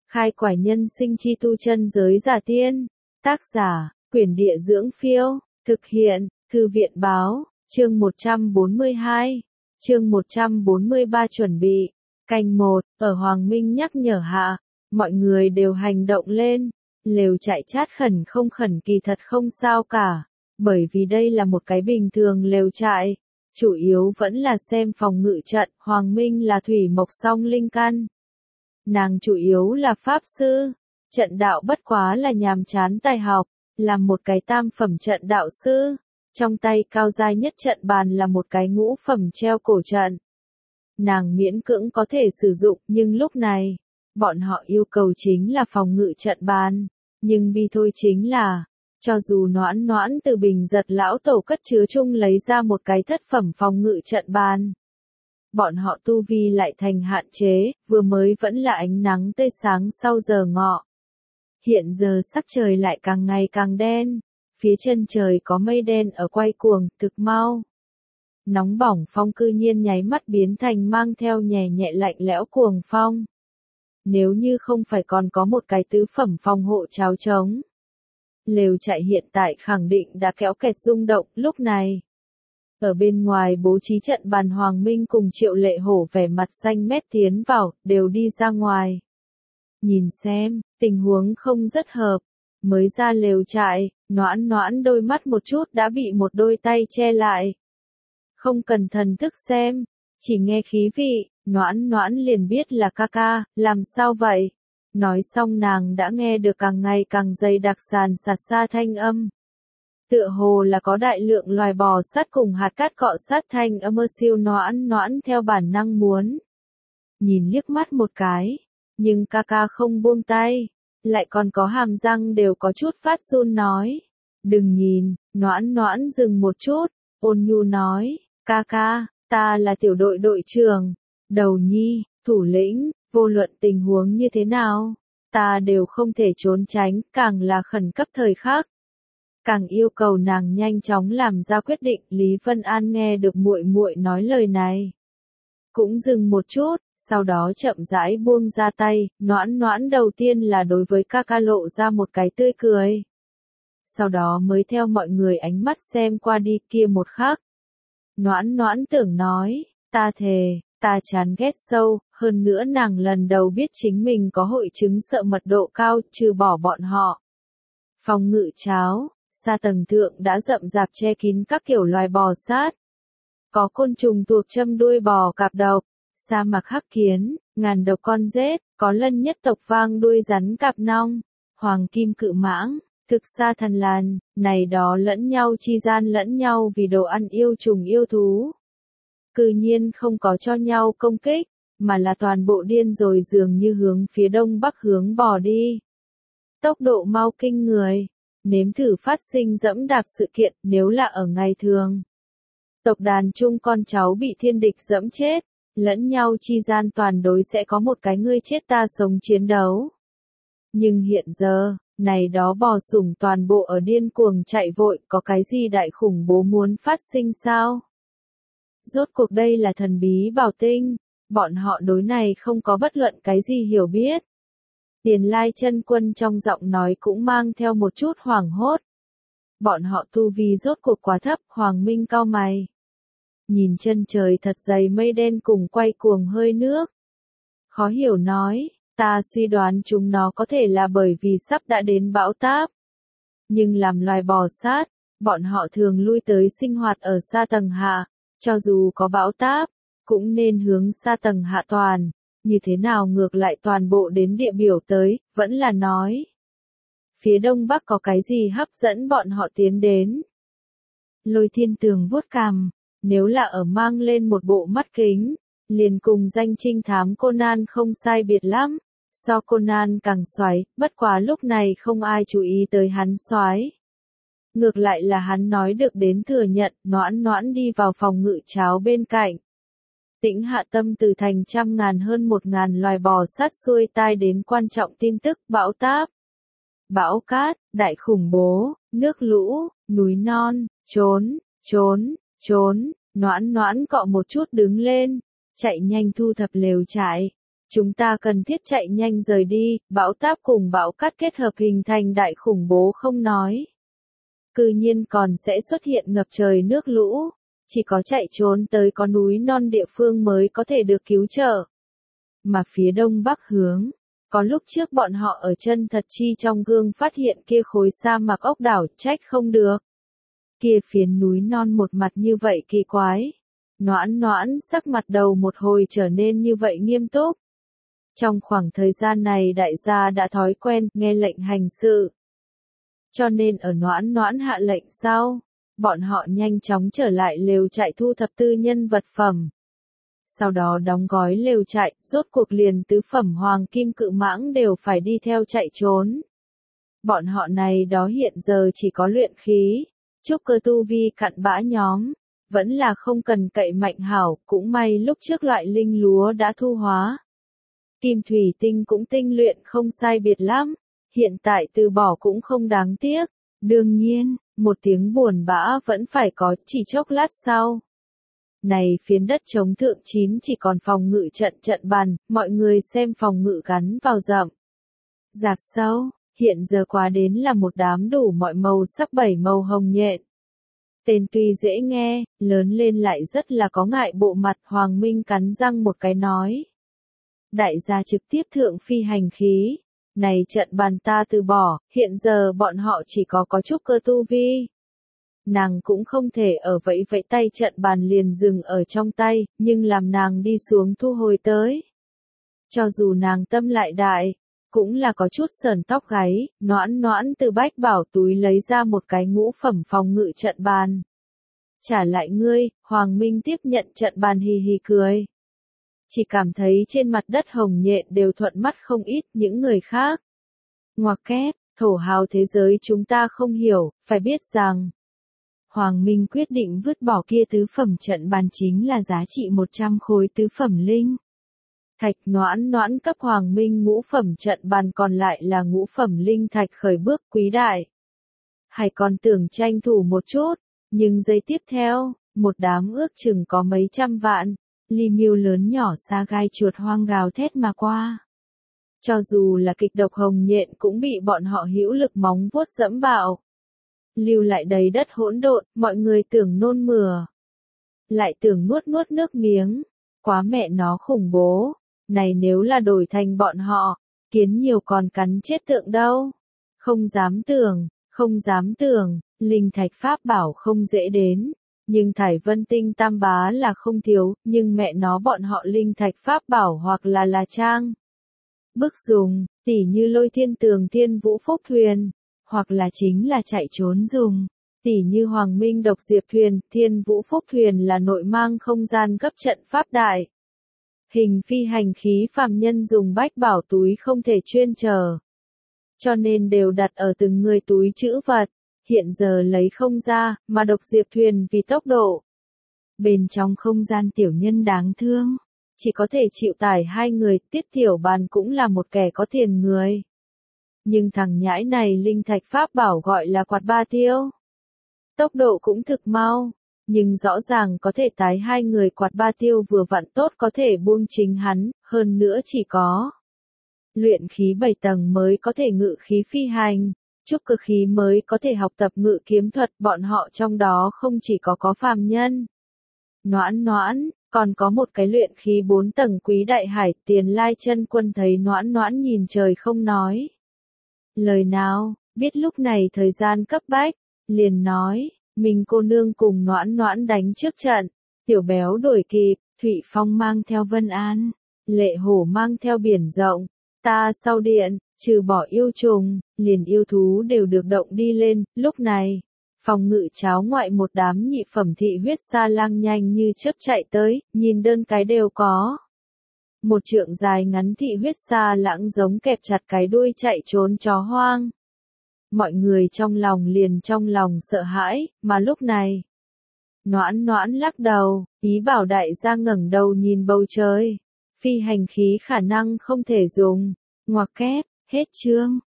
Khai quải nhân sinh chi tu chân giới giả tiên. Tác giả, Quyển Địa Dưỡng Phiêu. Thực hiện, Thư viện Báo. Chương 142. Chương 143 chuẩn bị. Canh 1, ở Hoàng Minh nhắc nhở hạ, mọi người đều hành động lên. Lều trại chát khẩn không khẩn kỳ thật không sao cả, bởi vì đây là một cái bình thường lều trại. Chủ yếu vẫn là xem phòng ngự trận. Hoàng Minh là thủy mộc song linh căn. Nàng chủ yếu là pháp sư. Trận đạo bất quá là nhàm chán tài học, làm một cái tam phẩm trận đạo sư. Trong tay cao giai nhất trận bàn là một cái ngũ phẩm treo cổ trận. Nàng miễn cưỡng có thể sử dụng, nhưng lúc này, bọn họ yêu cầu chính là phòng ngự trận bàn. Nhưng bi thôi chính là, cho dù Noãn Noãn từ Bình Giật lão tổ cất chứa chung lấy ra một cái thất phẩm phòng ngự trận bàn, bọn họ tu vi lại thành hạn chế, vừa mới vẫn là ánh nắng tươi sáng sau giờ ngọ. Hiện giờ sắc trời lại càng ngày càng đen, phía chân trời có mây đen ở quay cuồng, thực mau. Nóng bỏng phong cư nhiên nháy mắt biến thành mang theo nhẹ nhẹ lạnh lẽo cuồng phong. Nếu như không phải còn có một cái tứ phẩm phòng hộ cháo trống, lều trại hiện tại khẳng định đã kéo kẹt rung động. Lúc này, ở bên ngoài bố trí trận bàn, Hoàng Minh cùng Triệu Lệ Hổ vẻ mặt xanh mét tiến vào, đều đi ra ngoài. Nhìn xem, tình huống không rất hợp. Mới ra lều trại, Noãn Noãn đôi mắt một chút đã bị một đôi tay che lại. Không cần thần thức xem, chỉ nghe khí vị, Noãn Noãn liền biết là ca ca. Làm sao vậy? Nói xong nàng đã nghe được càng ngày càng dày đặc sàn sạt xa thanh âm. Tựa hồ là có đại lượng loài bò sát cùng hạt cát cọ sát thanh âm. Siêu Noãn Noãn theo bản năng muốn nhìn liếc mắt một cái, nhưng ca ca không buông tay, lại còn có hàm răng đều có chút phát run nói. Đừng nhìn. Noãn Noãn dừng một chút, ôn nhu nói, ca ca, ta là tiểu đội đội trưởng, đầu nhi, thủ lĩnh, vô luận tình huống như thế nào, ta đều không thể trốn tránh, càng là khẩn cấp thời khắc, càng yêu cầu nàng nhanh chóng làm ra quyết định. Lý Vân An nghe được muội muội nói lời này, cũng dừng một chút, sau đó chậm rãi buông ra tay. Noãn Noãn đầu tiên là đối với ca ca lộ ra một cái tươi cười, sau đó mới theo mọi người ánh mắt xem qua đi. Kia một khắc, Noãn Noãn tưởng nói, ta thề, ta chán ghét sâu. Hơn nữa nàng lần đầu biết chính mình có hội chứng sợ mật độ cao. Trừ bỏ bọn họ, phòng ngự cháo, xa tầng thượng đã rậm rạp che kín các kiểu loài bò sát. Có côn trùng tuộc châm đuôi bò cạp độc, sa mạc hắc kiến, ngàn độc con rết, có lân nhất tộc vang đuôi rắn cạp nong, hoàng kim cự mãng, thực sa thần làn, này đó lẫn nhau chi gian lẫn nhau vì đồ ăn yêu trùng yêu thú. Cư nhiên không có cho nhau công kích, mà là toàn bộ điên rồi dường như hướng phía đông bắc hướng bò đi. Tốc độ mau kinh người, nếm thử phát sinh dẫm đạp sự kiện. Nếu là ở ngày thường, tộc đàn chung con cháu bị thiên địch dẫm chết, lẫn nhau chi gian toàn đối sẽ có một cái ngươi chết ta sống chiến đấu. Nhưng hiện giờ, này đó bò sủng toàn bộ ở điên cuồng chạy vội, có cái gì đại khủng bố muốn phát sinh sao? Rốt cuộc đây là thần bí bảo tinh, bọn họ đối này không có bất luận cái gì hiểu biết. Tiền Lai chân quân trong giọng nói cũng mang theo một chút hoảng hốt. Bọn họ tu vi rốt cuộc quá thấp. Hoàng Minh cau mày, nhìn chân trời thật dày mây đen cùng quay cuồng hơi nước, khó hiểu nói, ta suy đoán chúng nó có thể là bởi vì sắp đã đến bão táp. Nhưng làm loài bò sát, bọn họ thường lui tới sinh hoạt ở xa tầng hạ, cho dù có bão táp, cũng nên hướng xa tầng hạ toàn. Như thế nào ngược lại toàn bộ đến địa biểu tới? Vẫn là nói, phía đông bắc có cái gì hấp dẫn bọn họ tiến đến? Lôi Thiên Tường vuốt cằm, nếu là ở mang lên một bộ mắt kính, liền cùng danh trinh thám Conan không sai biệt lắm. So Conan càng xoáy, bất quá lúc này không ai chú ý tới hắn xoáy. Ngược lại là hắn nói được đến thừa nhận. Noãn Noãn đi vào phòng ngự cháo bên cạnh, tĩnh hạ tâm từ thành trăm ngàn hơn 1000 loài bò sát xuôi tai đến quan trọng tin tức. Bão táp, bão cát, đại khủng bố, nước lũ, núi non, trốn, trốn, trốn. Noãn Noãn cọ một chút đứng lên, chạy nhanh thu thập lều trại. Chúng ta cần thiết chạy nhanh rời đi, bão táp cùng bão cát kết hợp hình thành đại khủng bố không nói. Cư nhiên còn sẽ xuất hiện ngập trời nước lũ, chỉ có chạy trốn tới có núi non địa phương mới có thể được cứu trợ. Mà phía đông bắc hướng, có lúc trước bọn họ ở chân thật chi trong gương phát hiện kia khối sa mạc ốc đảo trách không được. Kia phiến núi non một mặt như vậy kỳ quái. Noãn noãn sắc mặt đầu một hồi trở nên như vậy nghiêm túc. Trong khoảng thời gian này đại gia đã thói quen nghe lệnh hành sự. Cho nên ở noãn noãn hạ lệnh sau, bọn họ nhanh chóng trở lại lều trại thu thập tư nhân vật phẩm. Sau đó đóng gói lều trại, rốt cuộc liền tứ phẩm hoàng kim cự mãng đều phải đi theo chạy trốn. Bọn họ này đó hiện giờ chỉ có luyện khí, trúc cơ tu vi cặn bã nhóm, vẫn là không cần cậy mạnh hảo, cũng may lúc trước loại linh lúa đã thu hóa. Kim thủy tinh cũng tinh luyện không sai biệt lắm, hiện tại từ bỏ cũng không đáng tiếc. Đương nhiên, một tiếng buồn bã vẫn phải có, chỉ chốc lát sau. Này phiến đất chống thượng chín chỉ còn phòng ngự trận bàn, mọi người xem phòng ngự gắn vào rậm. Rạp sâu, hiện giờ quá đến là một đám đủ mọi màu sắc 7 màu hồng nhện. Tên tuy dễ nghe, lớn lên lại rất là có ngại bộ mặt. Hoàng Minh cắn răng một cái nói. Đại gia trực tiếp thượng phi hành khí. Này trận bàn ta từ bỏ, hiện giờ bọn họ chỉ có chút cơ tu vi. Nàng cũng không thể ở vẫy vẫy tay trận bàn liền dừng ở trong tay, nhưng làm nàng đi xuống thu hồi tới. Cho dù nàng tâm lại đại, cũng là có chút sờn tóc gáy. Noãn noãn từ bách bảo túi lấy ra một cái ngũ phẩm phòng ngự trận bàn. Trả lại ngươi. Hoàng Minh tiếp nhận trận bàn hì hì cười. Chỉ cảm thấy trên mặt đất hồng nhện đều thuận mắt không ít những người khác. Ngoặc kép, thổ hào thế giới chúng ta không hiểu, phải biết rằng. Hoàng Minh quyết định vứt bỏ kia tứ phẩm trận bàn chính là giá trị 100 khối tứ phẩm linh. Thạch. Noãn noãn cấp Hoàng Minh ngũ phẩm trận bàn còn lại là ngũ phẩm linh thạch khởi bước quý đại. Hay còn tưởng tranh thủ một chút, nhưng giây tiếp theo, một đám ước chừng có mấy trăm vạn, ly miêu lớn nhỏ sa gai chuột hoang gào thét mà qua. Cho dù là kịch độc hồng nhện cũng bị bọn họ hữu lực móng vuốt dẫm bạo. Lưu lại đầy đất hỗn độn, mọi người tưởng nôn mửa. Lại tưởng nuốt nước miếng. Quá mẹ nó khủng bố. Này nếu là đổi thành bọn họ, kiến nhiều còn cắn chết tượng đâu. Không dám tưởng, linh thạch pháp bảo không dễ đến. Nhưng thải vân tinh tam bá là không thiếu, nhưng mẹ nó bọn họ linh thạch pháp bảo hoặc là trang. Bức dùng, tỉ như lôi thiên tường thiên vũ phúc thuyền, hoặc là chính là chạy trốn dùng, tỉ như Hoàng Minh độc diệp thuyền, thiên vũ phúc thuyền là nội mang không gian cấp trận pháp đại. Hình phi hành khí phàm nhân dùng bách bảo túi không thể chuyên chờ. Cho nên đều đặt ở từng người túi trữ vật, hiện giờ lấy không ra, mà độc diệp thuyền vì tốc độ. Bên trong không gian tiểu nhân đáng thương, chỉ có thể chịu tải 2 người, Tiết Tiểu Bàn cũng là một kẻ có tiền người. Nhưng thằng nhãi này linh thạch pháp bảo gọi là quạt ba tiêu. Tốc độ cũng thực mau, nhưng rõ ràng có thể tái 2 người quạt ba tiêu vừa vặn tốt có thể buông chính hắn, hơn nữa chỉ có luyện khí 7 tầng mới có thể ngự khí phi hành, trúc cơ khí mới có thể học tập ngự kiếm thuật, bọn họ trong đó không chỉ có phàm nhân. Noãn noãn, còn có một cái luyện khí 4 tầng quý đại hải. Tiền Lai chân quân thấy noãn noãn nhìn trời không nói lời nào, biết lúc này thời gian cấp bách, liền nói, mình cô nương cùng noãn noãn đánh trước trận, tiểu béo đuổi kịp, Thụy Phong mang theo Vân An, Lệ Hổ mang theo biển rộng, ta sau điện, trừ bỏ yêu trùng, liền yêu thú đều được động đi lên. Lúc này, phòng ngự cháo ngoại một đám nhị phẩm thị huyết sa lang nhanh như chớp chạy tới, nhìn đơn cái đều có. Một trượng dài ngắn thị huyết sa lãng giống kẹp chặt cái đuôi chạy trốn chó hoang. Mọi người trong lòng sợ hãi, mà lúc này, noãn noãn lắc đầu, ý bảo đại gia ngẩng đầu nhìn bầu trời. Phi hành khí khả năng không thể dùng. Ngoặc kép, hết chương.